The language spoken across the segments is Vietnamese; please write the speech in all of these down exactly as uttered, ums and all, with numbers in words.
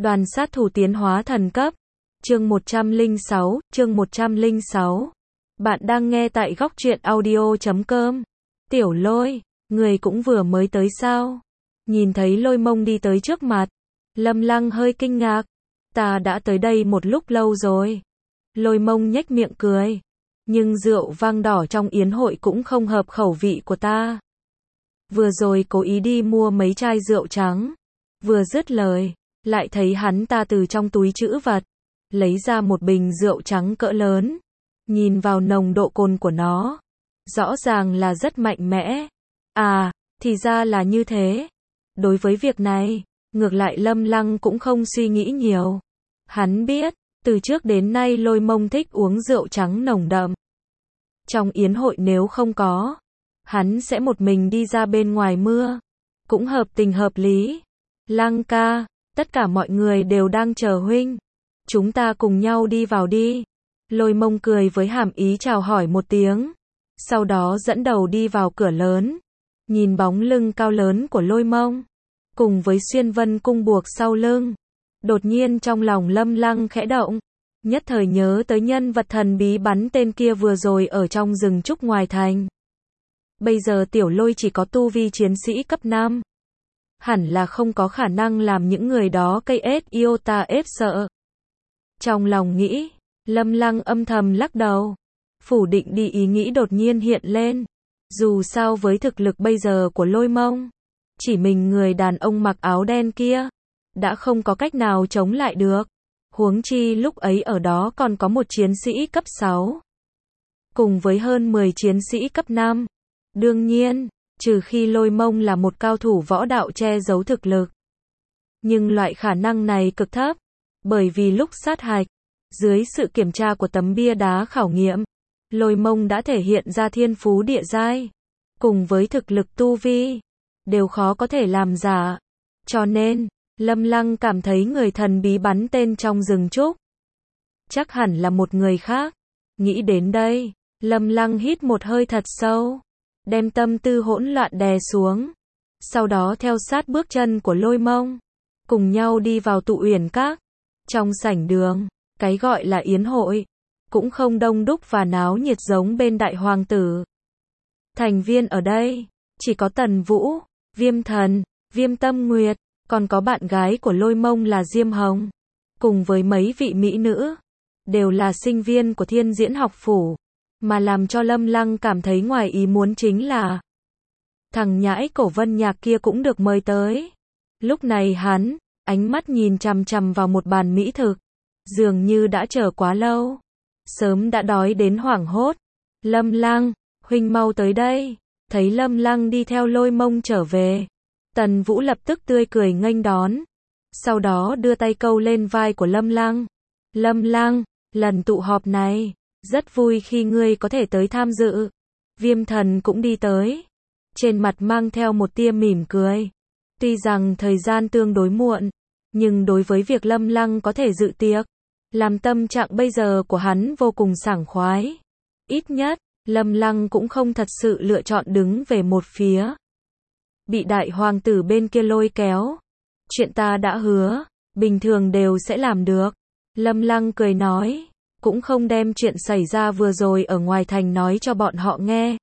Đoàn sát thủ tiến hóa thần cấp. Chương một trăm lẻ sáu, chương một trăm lẻ sáu. Bạn đang nghe tại góc truyện audio chấm com. Tiểu Lôi, người cũng vừa mới tới sao? Nhìn thấy Lôi Mông đi tới trước mặt, Lâm Lăng hơi kinh ngạc. Ta đã tới đây một lúc lâu rồi. Lôi Mông nhếch miệng cười. Nhưng rượu vang đỏ trong yến hội cũng không hợp khẩu vị của ta. Vừa rồi cố ý đi mua mấy chai rượu trắng. Vừa dứt lời, lại thấy hắn ta từ trong túi trữ vật lấy ra một bình rượu trắng cỡ lớn. Nhìn vào nồng độ cồn của nó, rõ ràng là rất mạnh mẽ. À, thì ra là như thế. Đối với việc này, ngược lại Lâm Lăng cũng không suy nghĩ nhiều. Hắn biết, từ trước đến nay Lôi Mông thích uống rượu trắng nồng đậm. Trong yến hội nếu không có, hắn sẽ một mình đi ra bên ngoài mưa. Cũng hợp tình hợp lý. Lăng ca, tất cả mọi người đều đang chờ huynh. Chúng ta cùng nhau đi vào đi. Lôi Mông cười với hàm ý chào hỏi một tiếng. Sau đó dẫn đầu đi vào cửa lớn. Nhìn bóng lưng cao lớn của Lôi Mông, cùng với xuyên vân cung buộc sau lưng. Đột nhiên trong lòng Lâm Lăng khẽ động. Nhất thời nhớ tới nhân vật thần bí bắn tên kia vừa rồi ở trong rừng trúc ngoài thành. Bây giờ Tiểu Lôi chỉ có tu vi chiến sĩ cấp năm. Hẳn là không có khả năng làm những người đó cây ết iota ép sợ. Trong lòng nghĩ, Lâm Lăng âm thầm lắc đầu. Phủ định đi ý nghĩ đột nhiên hiện lên. Dù sao với thực lực bây giờ của Lôi Mông, chỉ mình người đàn ông mặc áo đen kia đã không có cách nào chống lại được. Huống chi lúc ấy ở đó còn có một chiến sĩ cấp sáu. Cùng với hơn mười chiến sĩ cấp năm. Đương nhiên, trừ khi Lôi Mông là một cao thủ võ đạo che giấu thực lực. Nhưng loại khả năng này cực thấp. Bởi vì lúc sát hạch, dưới sự kiểm tra của tấm bia đá khảo nghiệm, Lôi Mông đã thể hiện ra thiên phú địa giai. Cùng với thực lực tu vi, đều khó có thể làm giả. Cho nên, Lâm Lăng cảm thấy người thần bí bắn tên trong rừng trúc chắc hẳn là một người khác. Nghĩ đến đây, Lâm Lăng hít một hơi thật sâu, đem tâm tư hỗn loạn đè xuống. Sau đó theo sát bước chân của Lôi Mông, cùng nhau đi vào Tụ Uyển Các. Trong sảnh đường, cái gọi là yến hội cũng không đông đúc và náo nhiệt giống bên Đại Hoàng Tử. Thành viên ở đây chỉ có Tần Vũ, Viêm Thần, Viêm Tâm Nguyệt, còn có bạn gái của Lôi Mông là Diêm Hồng, cùng với mấy vị mỹ nữ, đều là sinh viên của Thiên Diễn học phủ. Mà làm cho Lâm Lăng cảm thấy ngoài ý muốn chính là thằng nhãi Cổ Vân Nhạc kia cũng được mời tới. Lúc này hắn, ánh mắt nhìn chằm chằm vào một bàn mỹ thực, dường như đã chờ quá lâu, sớm đã đói đến hoảng hốt. Lâm Lăng, huynh mau tới đây. Thấy Lâm Lăng đi theo Lôi Mông trở về, Tần Vũ lập tức tươi cười nghênh đón. Sau đó đưa tay câu lên vai của Lâm Lăng. Lâm Lăng, lần tụ họp này, rất vui khi ngươi có thể tới tham dự. Viêm Thần cũng đi tới, trên mặt mang theo một tia mỉm cười. Tuy rằng thời gian tương đối muộn, nhưng đối với việc Lâm Lăng có thể dự tiệc, làm tâm trạng bây giờ của hắn vô cùng sảng khoái. Ít nhất, Lâm Lăng cũng không thật sự lựa chọn đứng về một phía, bị Đại Hoàng Tử bên kia lôi kéo. Chuyện ta đã hứa, bình thường đều sẽ làm được. Lâm Lăng cười nói, cũng không đem chuyện xảy ra vừa rồi ở ngoài thành nói cho bọn họ nghe.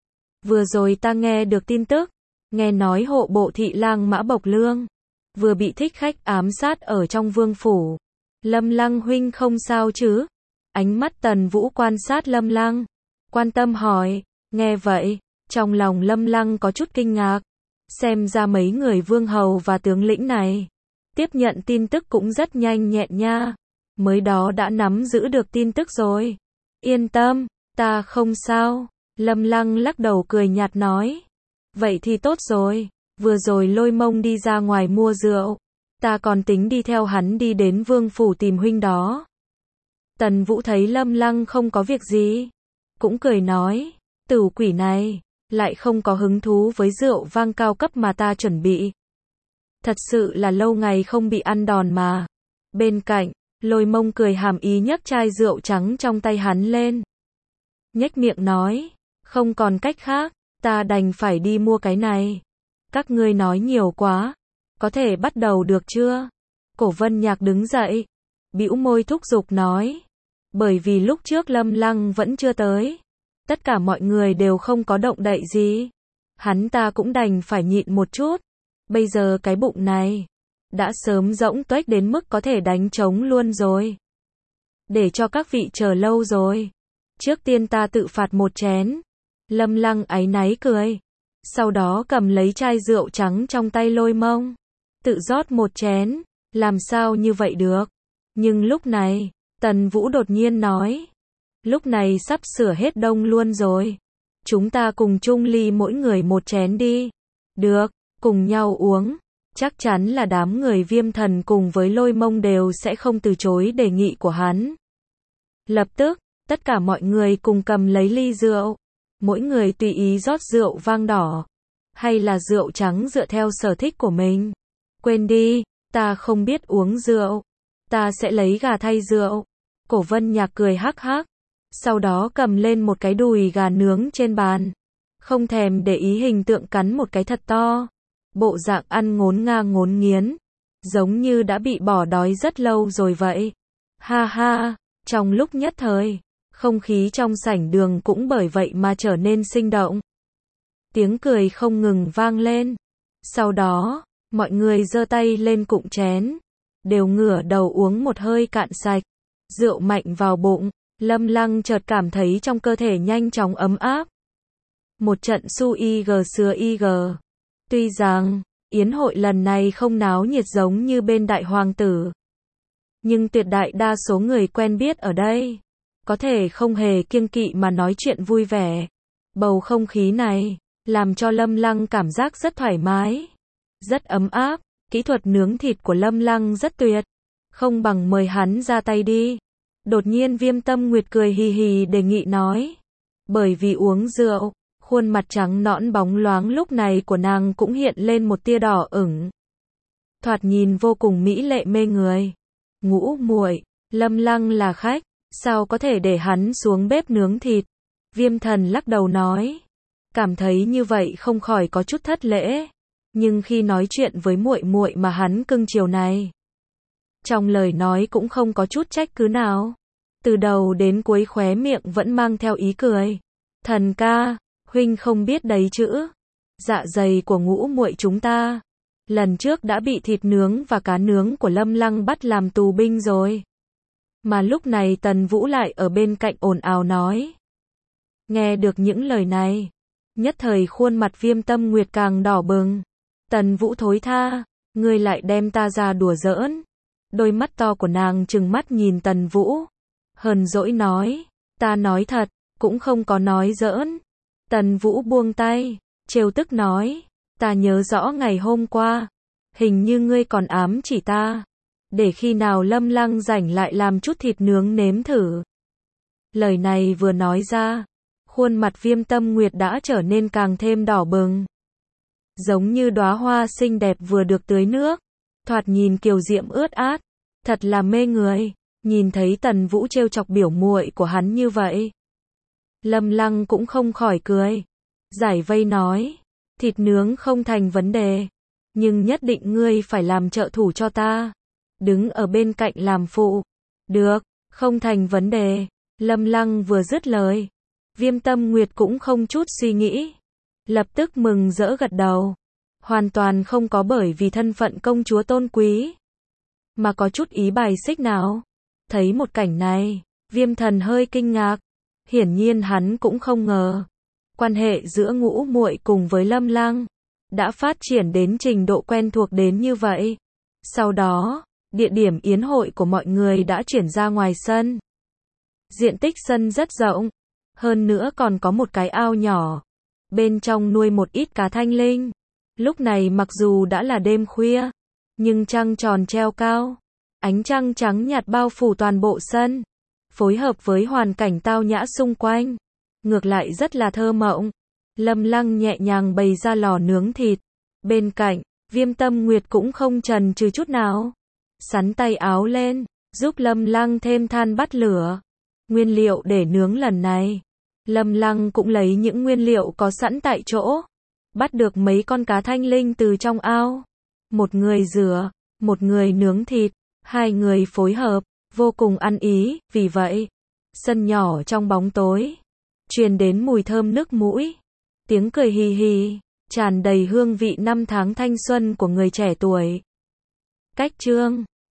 Vừa rồi ta nghe được tin tức, nghe nói hộ bộ thị lang Mã Bộc Lương vừa bị thích khách ám sát ở trong vương phủ. Lâm Lăng huynh không sao chứ? Ánh mắt Tần Vũ quan sát Lâm Lăng, quan tâm hỏi. Nghe vậy, trong lòng Lâm Lăng có chút kinh ngạc. Xem ra mấy người vương hầu và tướng lĩnh này tiếp nhận tin tức cũng rất nhanh nhẹn nha. Mới đó đã nắm giữ được tin tức rồi. Yên tâm, ta không sao. Lâm Lăng lắc đầu cười nhạt nói. Vậy thì tốt rồi. Vừa rồi Lôi Mông đi ra ngoài mua rượu, ta còn tính đi theo hắn đi đến vương phủ tìm huynh đó. Tần Vũ thấy Lâm Lăng không có việc gì, cũng cười nói. Tử quỷ này lại không có hứng thú với rượu vang cao cấp mà ta chuẩn bị. Thật sự là lâu ngày không bị ăn đòn mà. Bên cạnh, Lôi Mông cười hàm ý nhấc chai rượu trắng trong tay hắn lên. Nhếch miệng nói, không còn cách khác, ta đành phải đi mua cái này. Các ngươi nói nhiều quá, có thể bắt đầu được chưa? Cổ Vân Nhạc đứng dậy, bĩu môi thúc giục nói. Bởi vì lúc trước Lâm Lăng vẫn chưa tới. Tất cả mọi người đều không có động đậy gì. Hắn ta cũng đành phải nhịn một chút. Bây giờ cái bụng này đã sớm rỗng tuếch đến mức có thể đánh trống luôn rồi. Để cho các vị chờ lâu rồi. Trước tiên ta tự phạt một chén. Lâm Lăng áy náy cười. Sau đó cầm lấy chai rượu trắng trong tay Lôi Mông. Tự rót một chén. Làm sao như vậy được? Nhưng lúc này, Tần Vũ đột nhiên nói. Lúc này sắp sửa hết đông luôn rồi. Chúng ta cùng chung ly mỗi người một chén đi. Được, cùng nhau uống. Chắc chắn là đám người Viêm Thần cùng với Lôi Mông đều sẽ không từ chối đề nghị của hắn. Lập tức, tất cả mọi người cùng cầm lấy ly rượu. Mỗi người tùy ý rót rượu vang đỏ. Hay là rượu trắng dựa theo sở thích của mình. Quên đi, ta không biết uống rượu. Ta sẽ lấy gà thay rượu. Cổ Vân Nhạc cười hắc hắc. Sau đó cầm lên một cái đùi gà nướng trên bàn. Không thèm để ý hình tượng cắn một cái thật to. Bộ dạng ăn ngốn ngang ngốn nghiến. Giống như đã bị bỏ đói rất lâu rồi vậy. Ha ha, trong lúc nhất thời, không khí trong sảnh đường cũng bởi vậy mà trở nên sinh động. Tiếng cười không ngừng vang lên. Sau đó, mọi người giơ tay lên cụng chén. Đều ngửa đầu uống một hơi cạn sạch. Rượu mạnh vào bụng. Lâm Lăng chợt cảm thấy trong cơ thể nhanh chóng ấm áp. Một trận su y gờ xưa y gờ. Tuy rằng, yến hội lần này không náo nhiệt giống như bên Đại Hoàng tử. Nhưng tuyệt đại đa số người quen biết ở đây. Có thể không hề kiêng kỵ mà nói chuyện vui vẻ. Bầu không khí này, làm cho Lâm Lăng cảm giác rất thoải mái. Rất ấm áp, kỹ thuật nướng thịt của Lâm Lăng rất tuyệt. Không bằng mời hắn ra tay đi. Đột nhiên Viêm Tâm Nguyệt cười hì hì đề nghị nói. Bởi vì uống rượu, khuôn mặt trắng nõn bóng loáng lúc này của nàng cũng hiện lên một tia đỏ ửng. Thoạt nhìn vô cùng mỹ lệ mê người. Ngũ muội, Lâm Lăng là khách, sao có thể để hắn xuống bếp nướng thịt? Viêm Thần lắc đầu nói. Cảm thấy như vậy không khỏi có chút thất lễ. Nhưng khi nói chuyện với muội muội mà hắn cưng chiều này, trong lời nói cũng không có chút trách cứ nào. Từ đầu đến cuối khóe miệng vẫn mang theo ý cười. Thần ca, huynh không biết đấy chữ. Dạ dày của ngũ muội chúng ta. Lần trước đã bị thịt nướng và cá nướng của Lâm Lăng bắt làm tù binh rồi. Mà lúc này Tần Vũ lại ở bên cạnh ồn ào nói. Nghe được những lời này, nhất thời khuôn mặt Viêm Tâm Nguyệt càng đỏ bừng. Tần Vũ thối tha, ngươi lại đem ta ra đùa giỡn. Đôi mắt to của nàng trừng mắt nhìn Tần Vũ. Hờn dỗi nói, ta nói thật, cũng không có nói giỡn. Tần Vũ buông tay, trêu tức nói, ta nhớ rõ ngày hôm qua, hình như ngươi còn ám chỉ ta, để khi nào Lâm Lăng rảnh lại làm chút thịt nướng nếm thử. Lời này vừa nói ra, khuôn mặt Viêm Tâm Nguyệt đã trở nên càng thêm đỏ bừng. Giống như đóa hoa xinh đẹp vừa được tưới nước, thoạt nhìn kiều diễm ướt át, thật là mê người. Nhìn thấy Tần Vũ trêu chọc biểu muội của hắn như vậy, Lâm Lăng cũng không khỏi cười. Giải vây nói, thịt nướng không thành vấn đề, nhưng nhất định ngươi phải làm trợ thủ cho ta, đứng ở bên cạnh làm phụ. Được, không thành vấn đề. Lâm Lăng vừa dứt lời, Viêm Tâm Nguyệt cũng không chút suy nghĩ, lập tức mừng rỡ gật đầu. Hoàn toàn không có bởi vì thân phận công chúa tôn quý, mà có chút ý bài xích nào. Thấy một cảnh này, Viêm Thần hơi kinh ngạc. Hiển nhiên hắn cũng không ngờ, quan hệ giữa ngũ muội cùng với Lâm Lăng đã phát triển đến trình độ quen thuộc đến như vậy. Sau đó, địa điểm yến hội của mọi người đã chuyển ra ngoài sân. Diện tích sân rất rộng, hơn nữa còn có một cái ao nhỏ, bên trong nuôi một ít cá thanh linh. Lúc này mặc dù đã là đêm khuya, nhưng trăng tròn treo cao, ánh trăng trắng nhạt bao phủ toàn bộ sân, phối hợp với hoàn cảnh tao nhã xung quanh, ngược lại rất là thơ mộng. Lâm Lăng nhẹ nhàng bày ra lò nướng thịt, bên cạnh, Viêm Tâm Nguyệt cũng không chần chừ chút nào, sắn tay áo lên, giúp Lâm Lăng thêm than bắt lửa. Nguyên liệu để nướng lần này, Lâm Lăng cũng lấy những nguyên liệu có sẵn tại chỗ, bắt được mấy con cá thanh linh từ trong ao. Một người rửa, một người nướng thịt, hai người phối hợp, vô cùng ăn ý, vì vậy, sân nhỏ trong bóng tối, truyền đến mùi thơm nước mũi, tiếng cười hì hì, tràn đầy hương vị năm tháng thanh xuân của người trẻ tuổi. Cách chương